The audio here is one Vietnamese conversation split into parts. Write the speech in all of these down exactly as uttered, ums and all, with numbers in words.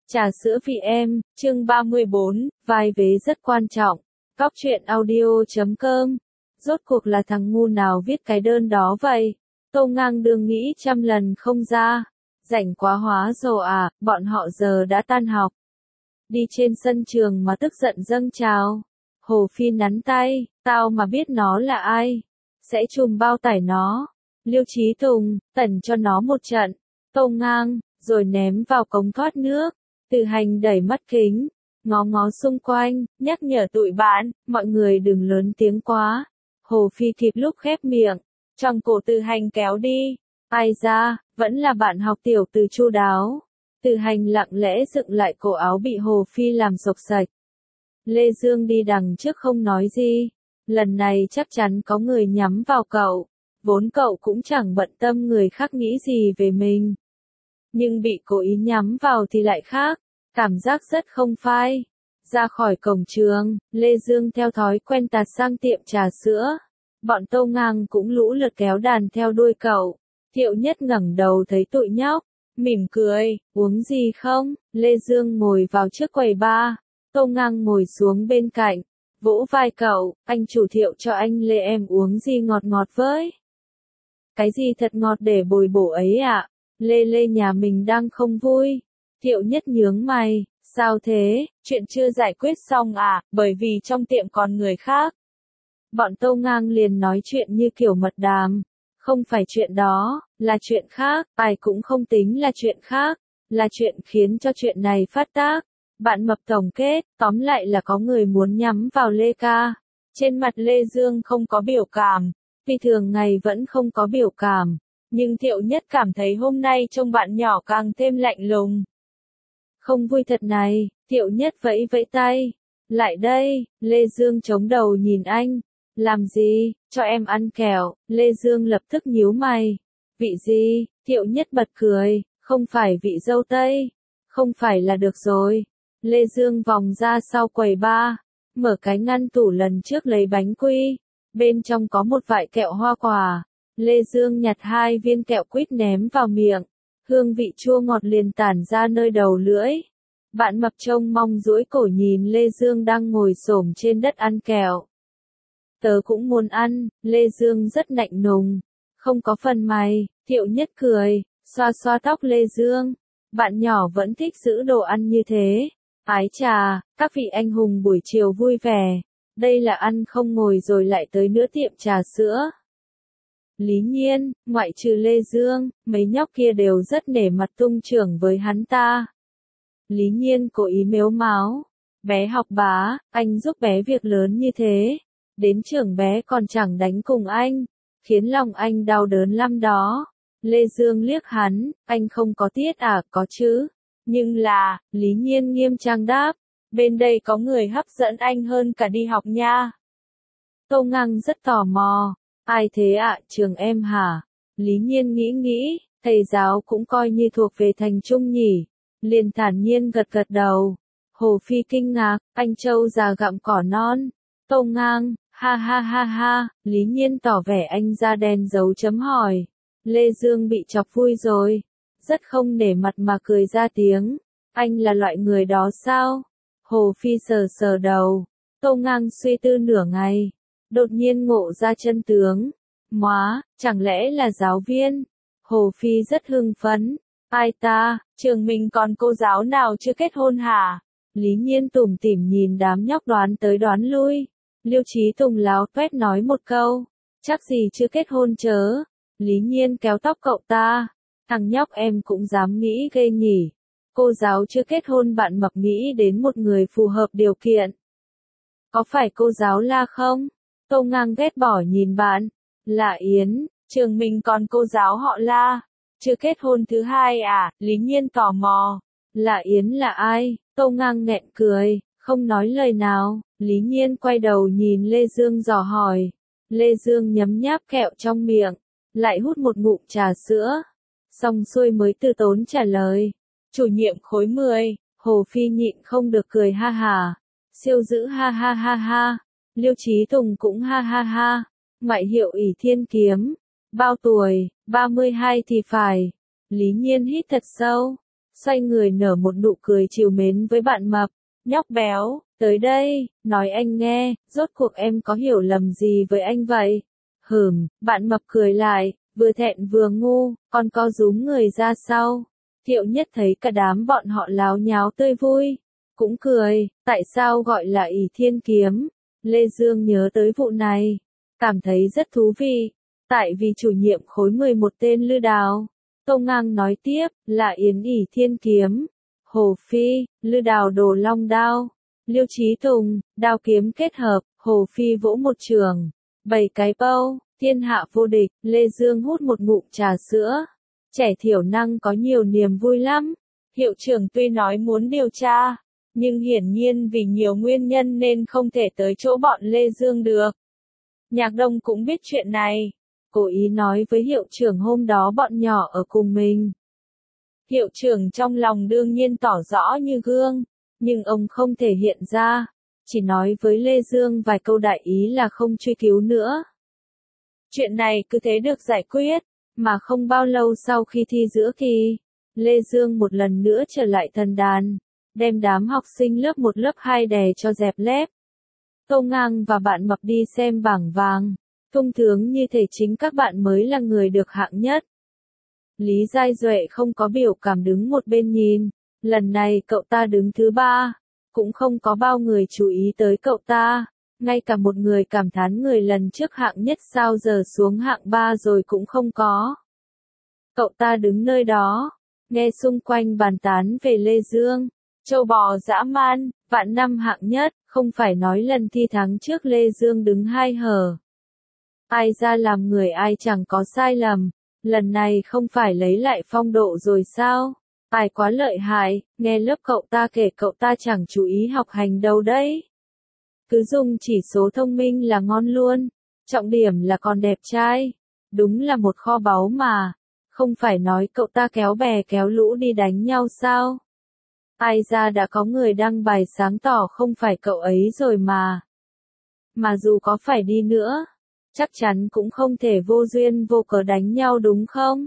Trà sữa vì em, chương ba mươi bốn, vai vế rất quan trọng. Góc truyện audio chấm com. Rốt cuộc là thằng ngu nào viết cái đơn đó vậy? Tô Ngang đương nghĩ trăm lần không ra. Rảnh quá hóa rồi à, bọn họ giờ đã tan học. Đi trên sân trường mà tức giận dâng trào. Hồ Phi nắn tay, tao mà biết nó là ai. Sẽ chùm bao tải nó. Liêu Chí Tùng, tẩn cho nó một trận. Tô Ngang, rồi ném vào cống thoát nước. Từ Hành đẩy mắt kính, ngó ngó xung quanh, nhắc nhở tụi bạn, mọi người đừng lớn tiếng quá. Hồ Phi kịp lúc khép miệng, trong cổ Từ Hành kéo đi. Ai ra, vẫn là bạn học tiểu Từ chu đáo. Từ Hành lặng lẽ dựng lại cổ áo bị Hồ Phi làm xộc xạch. Lê Dương đi đằng trước không nói gì. Lần này chắc chắn có người nhắm vào cậu. Vốn cậu cũng chẳng bận tâm người khác nghĩ gì về mình. Nhưng bị cố ý nhắm vào thì lại khác, cảm giác rất không phai. Ra khỏi cổng trường, Lê Dương theo thói quen tạt sang tiệm trà sữa. Bọn Tô Ngang cũng lũ lượt kéo đàn theo đuôi cậu. Thiệu Nhất ngẩng đầu thấy tụi nhóc, mỉm cười, uống gì không? Lê Dương ngồi vào trước quầy bar, Tô Ngang ngồi xuống bên cạnh, vỗ vai cậu, anh chủ Thiệu cho anh Lê em uống gì ngọt ngọt với. Cái gì thật ngọt để bồi bổ ấy ạ? Lê Lê nhà mình đang không vui. Thiệu Nhất nhướng mày, sao thế, chuyện chưa giải quyết xong à, bởi vì trong tiệm còn người khác. Bọn Tô Ngang liền nói chuyện như kiểu mật đàm. Không phải chuyện đó, là chuyện khác, ai cũng không tính là chuyện khác, là chuyện khiến cho chuyện này phát tác. Bạn Mập tổng kết, tóm lại là có người muốn nhắm vào Lê ca. Trên mặt Lê Dương không có biểu cảm, vì thường ngày vẫn không có biểu cảm. Nhưng Thiệu Nhất cảm thấy hôm nay trông bạn nhỏ càng thêm lạnh lùng. Không vui thật này, Thiệu Nhất vẫy vẫy tay. Lại đây, Lê Dương chống đầu nhìn anh. Làm gì, cho em ăn kẹo, Lê Dương lập tức nhíu mày. Vị gì, Thiệu Nhất bật cười, không phải vị dâu tây. Không phải là được rồi. Lê Dương vòng ra sau quầy bar, mở cái ngăn tủ lần trước lấy bánh quy. Bên trong có một vại kẹo hoa quả. Lê Dương nhặt hai viên kẹo quýt ném vào miệng, hương vị chua ngọt liền tản ra nơi đầu lưỡi. Bạn Mập trông mong duỗi cổ nhìn Lê Dương đang ngồi xổm trên đất ăn kẹo. Tớ cũng muốn ăn, Lê Dương rất lạnh lùng, không có phần mày. Thiệu Nhất cười, xoa xoa tóc Lê Dương. Bạn nhỏ vẫn thích giữ đồ ăn như thế. Ái chà, các vị anh hùng buổi chiều vui vẻ. Đây là ăn không ngồi rồi lại tới nữa tiệm trà sữa. Lý Nhiên, ngoại trừ Lê Dương, mấy nhóc kia đều rất nể mặt tung trưởng với hắn ta. Lý Nhiên cố ý mếu máo. Bé học bá, anh giúp bé việc lớn như thế. Đến trường bé còn chẳng đánh cùng anh. Khiến lòng anh đau đớn lắm đó. Lê Dương liếc hắn, anh không có tiết à, có chứ. Nhưng là, Lý Nhiên nghiêm trang đáp. Bên đây có người hấp dẫn anh hơn cả đi học nha. Tô Ngang rất tò mò. Ai thế ạ, à, trường em hả? Lý Nhiên nghĩ nghĩ, thầy giáo cũng coi như thuộc về thành trung nhỉ. Liền thản nhiên gật gật đầu. Hồ Phi kinh ngạc, anh Châu già gặm cỏ non. Tô Ngang, ha ha ha ha, Lý Nhiên tỏ vẻ anh da đen dấu chấm hỏi. Lê Dương bị chọc vui rồi. Rất không nể mặt mà cười ra tiếng. Anh là loại người đó sao? Hồ Phi sờ sờ đầu. Tô Ngang suy tư nửa ngày. Đột nhiên ngộ ra chân tướng. Móa, chẳng lẽ là giáo viên? Hồ Phi rất hưng phấn. Ai ta, trường mình còn cô giáo nào chưa kết hôn hả? Lý Nhiên tủm tỉm nhìn đám nhóc đoán tới đoán lui. Liêu Chí Tùng láo toét nói một câu. Chắc gì chưa kết hôn chớ. Lý Nhiên kéo tóc cậu ta. Thằng nhóc em cũng dám nghĩ ghê nhỉ. Cô giáo chưa kết hôn bạn Mập nghĩ đến một người phù hợp điều kiện. Có phải cô giáo La không? Tô Ngang ghét bỏ nhìn bạn. Là Yến, trường mình còn cô giáo họ La. Chưa kết hôn thứ hai à? Lý Nhiên tò mò. Là Yến là ai? Tô Ngang nghẹn cười, không nói lời nào. Lý Nhiên quay đầu nhìn Lê Dương dò hỏi. Lê Dương nhấm nháp kẹo trong miệng, lại hút một ngụm trà sữa. Xong xuôi mới từ tốn trả lời. Chủ nhiệm khối mười, Hồ Phi nhịn không được cười ha hà. Siêu dữ ha ha ha ha. Liêu Chí Tùng cũng ha ha ha. Ngoại hiệu ỷ thiên kiếm. Bao tuổi, ba mươi hai thì phải. Lý Nhiên hít thật sâu. xoay người nở một nụ cười trìu mến với bạn mập. Nhóc béo, tới đây, nói anh nghe, rốt cuộc em có hiểu lầm gì với anh vậy? Hừm, bạn mập cười lại, vừa thẹn vừa ngu, còn co rúm người ra sau. Thiệu Nhất thấy cả đám bọn họ láo nháo tươi vui, cũng cười, tại sao gọi là ỷ thiên kiếm? Lê Dương nhớ tới vụ này, cảm thấy rất thú vị, tại vì chủ nhiệm khối mười một tên Lư Đào. Tô Ngang nói tiếp, là Yến ỷ thiên kiếm, Hồ Phi, Lư Đào đồ long đao, Liêu Chí Tùng, đao kiếm kết hợp, Hồ Phi vỗ một trường, bảy cái bâu, thiên hạ vô địch. Lê Dương hút một ngụm trà sữa. Trẻ thiểu năng có nhiều niềm vui lắm. Hiệu trưởng tuy nói muốn điều tra, nhưng hiển nhiên vì nhiều nguyên nhân nên không thể tới chỗ bọn Lê Dương được. Nhạc Đông cũng biết chuyện này, cố ý nói với hiệu trưởng hôm đó bọn nhỏ ở cùng mình. Hiệu trưởng trong lòng đương nhiên tỏ rõ như gương, nhưng ông không thể hiện ra, chỉ nói với Lê Dương vài câu đại ý là không truy cứu nữa. Chuyện này cứ thế được giải quyết, mà không bao lâu sau khi thi giữa kỳ, Lê Dương một lần nữa trở lại thần đàn, đem đám học sinh lớp một lớp hai đè cho dẹp lép. Tô Ngang và bạn mập đi xem bảng vàng, thông thường như thể chính các bạn mới là người được hạng nhất. Lý Giai Duệ không có biểu cảm đứng một bên nhìn, lần này cậu ta đứng thứ ba, cũng không có bao người chú ý tới cậu ta, ngay cả một người cảm thán người lần trước hạng nhất sao giờ xuống hạng ba rồi cũng không có. Cậu ta đứng nơi đó, nghe xung quanh bàn tán về Lê Dương, châu bò dã man, vạn năm hạng nhất, không phải nói lần thi tháng trước Lê Dương đứng hai hở. Ai ra làm người ai chẳng có sai lầm, lần này không phải lấy lại phong độ rồi sao? Ai quá lợi hại, nghe lớp cậu ta kể cậu ta chẳng chú ý học hành đâu đấy. Cứ dùng chỉ số thông minh là ngon luôn, trọng điểm là còn đẹp trai, đúng là một kho báu mà, không phải nói cậu ta kéo bè kéo lũ đi đánh nhau sao? Ai ra đã có người đăng bài sáng tỏ không phải cậu ấy rồi mà. Mà dù có phải đi nữa, chắc chắn cũng không thể vô duyên vô cớ đánh nhau đúng không?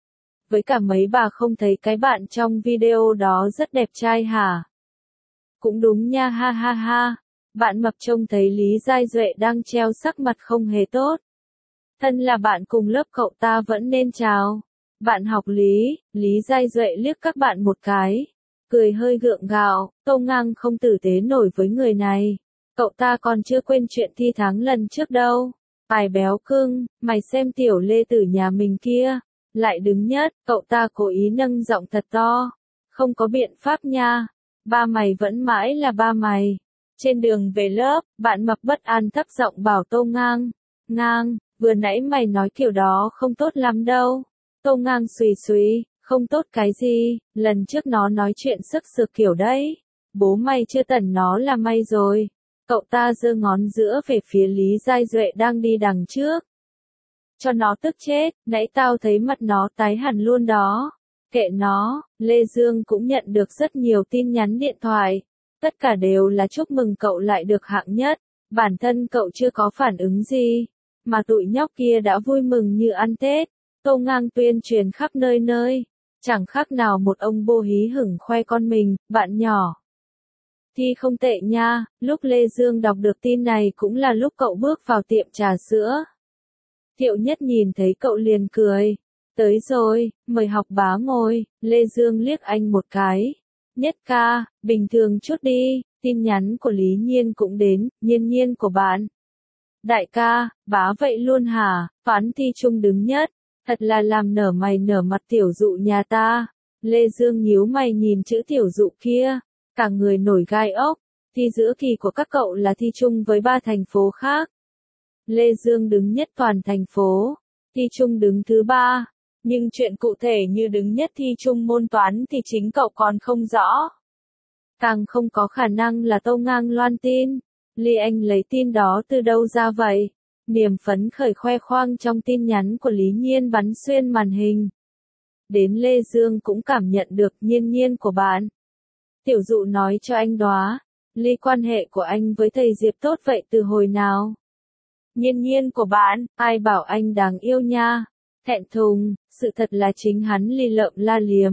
Với cả mấy bà không thấy cái bạn trong video đó rất đẹp trai hả? Cũng đúng nha ha ha ha. Bạn mập trông thấy Lý Giai Duệ đang treo sắc mặt không hề tốt. Thân là bạn cùng lớp cậu ta vẫn nên chào. Bạn học Lý, Lý Giai Duệ liếc các bạn một cái, cười hơi gượng gạo, Tô Ngang không tử tế nổi với người này. Cậu ta còn chưa quên chuyện thi tháng lần trước đâu. Ai béo cưng, mày xem tiểu Lê Tử nhà mình kia, lại đứng nhất, cậu ta cố ý nâng giọng thật to. Không có biện pháp nha, ba mày vẫn mãi là ba mày. Trên đường về lớp, bạn mập bất an thấp giọng bảo Tô Ngang, Ngang, vừa nãy mày nói kiểu đó không tốt lắm đâu. Tô Ngang xùy xùy, không tốt cái gì, lần trước nó nói chuyện sức sược kiểu đấy. Bố mày chưa tẩn nó là may rồi. Cậu ta giơ ngón giữa về phía Lý Giai Duệ đang đi đằng trước. Cho nó tức chết, nãy tao thấy mặt nó tái hẳn luôn đó. Kệ nó, Lê Dương cũng nhận được rất nhiều tin nhắn điện thoại. Tất cả đều là chúc mừng cậu lại được hạng nhất, bản thân cậu chưa có phản ứng gì, mà tụi nhóc kia đã vui mừng như ăn Tết. Tô Ngang tuyên truyền khắp nơi nơi, chẳng khác nào một ông bô hí hửng khoe con mình, bạn nhỏ. Thi không tệ nha, lúc Lê Dương đọc được tin này cũng là lúc cậu bước vào tiệm trà sữa. Thiệu Nhất nhìn thấy cậu liền cười, tới rồi, mời học bá ngồi. Lê Dương liếc anh một cái. Nhất ca, bình thường chút đi, tin nhắn của Lý Nhiên cũng đến, Nhiên Nhiên của bạn. Đại ca, bá vậy luôn hả, toán thi chung đứng nhất, thật là làm nở mày nở mặt tiểu dụ nhà ta. Lê Dương nhíu mày nhìn chữ tiểu dụ kia, cả người nổi gai ốc, thi giữa kỳ của các cậu là thi chung với ba thành phố khác. Lê Dương đứng nhất toàn thành phố, thi chung đứng thứ ba. Nhưng chuyện cụ thể như đứng nhất thi chung môn toán thì chính cậu còn không rõ. Càng không có khả năng là Tô Ngang loan tin. Ly Anh lấy tin đó từ đâu ra vậy? Niềm phấn khởi khoe khoang trong tin nhắn của Lý Nhiên bắn xuyên màn hình. Đến Lê Dương cũng cảm nhận được Nhiên Nhiên của bạn. Tiểu dụ nói cho anh đoá, Ly quan hệ của anh với thầy Diệp tốt vậy từ hồi nào? Nhiên Nhiên của bạn, ai bảo anh đáng yêu nha? Thẹn thùng, sự thật là chính hắn lì lợm la liếm,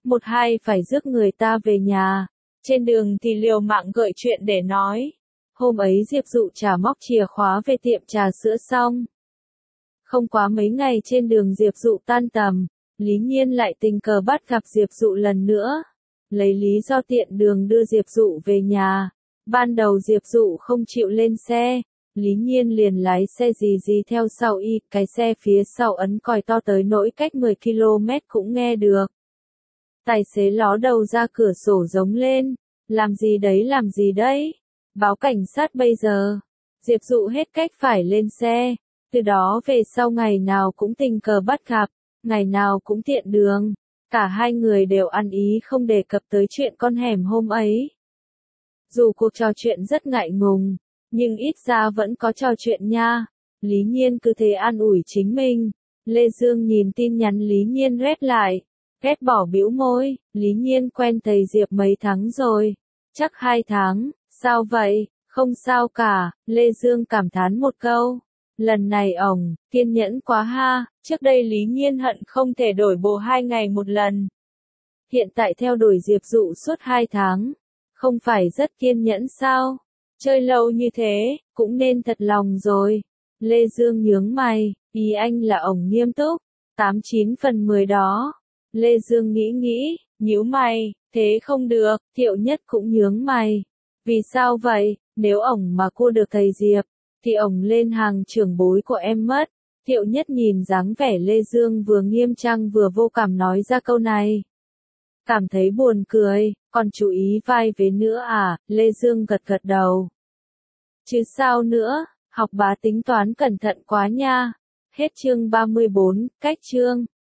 một hai phải rước người ta về nhà. Trên đường thì liều mạng gợi chuyện để nói. Hôm ấy Diệp Dụ trả móc chìa khóa về tiệm trà sữa xong. Không quá mấy ngày trên đường Diệp Dụ tan tầm, Lý Nhiên lại tình cờ bắt gặp Diệp Dụ lần nữa. Lấy lý do tiện đường đưa Diệp Dụ về nhà. Ban đầu Diệp Dụ không chịu lên xe, Lý Nhiên liền lái xe gì gì theo sau y, cái xe phía sau ấn còi to tới nỗi cách mười ki lô mét cũng nghe được. Tài xế ló đầu ra cửa sổ giống lên, làm gì đấy làm gì đấy, báo cảnh sát bây giờ. Diệp Dụ hết cách phải lên xe, từ đó về sau ngày nào cũng tình cờ bắt gặp, ngày nào cũng tiện đường. Cả hai người đều ăn ý không đề cập tới chuyện con hẻm hôm ấy. Dù cuộc trò chuyện rất ngại ngùng, nhưng ít ra vẫn có trò chuyện nha. Lý Nhiên cứ thế an ủi chính mình. Lê Dương nhìn tin nhắn Lý Nhiên rep lại, ghét bỏ bĩu môi. Lý Nhiên quen thầy Diệp mấy tháng rồi? Chắc hai tháng. Sao vậy? Không sao cả, Lê Dương cảm thán một câu. Lần này ổng, kiên nhẫn quá ha, trước đây Lý Nhiên hận không thể đổi bộ hai ngày một lần. Hiện tại theo đuổi Diệp Dụ suốt hai tháng, không phải rất kiên nhẫn sao? Chơi lâu như thế, cũng nên thật lòng rồi. Lê Dương nhướng mày, ý anh là ổng nghiêm túc, tám chín phần mười đó. Lê Dương nghĩ nghĩ, nhíu mày, thế không được, Thiệu Nhất cũng nhướng mày. Vì sao vậy, nếu ổng mà cua được thầy Diệp, thì ổng lên hàng trưởng bối của em mất. Thiệu Nhất nhìn dáng vẻ Lê Dương vừa nghiêm trang vừa vô cảm nói ra câu này. Cảm thấy buồn cười, còn chú ý vai vế nữa à, Lê Dương gật gật đầu. Chứ sao nữa, học bá tính toán cẩn thận quá nha. Hết chương ba mươi bốn, cách chương.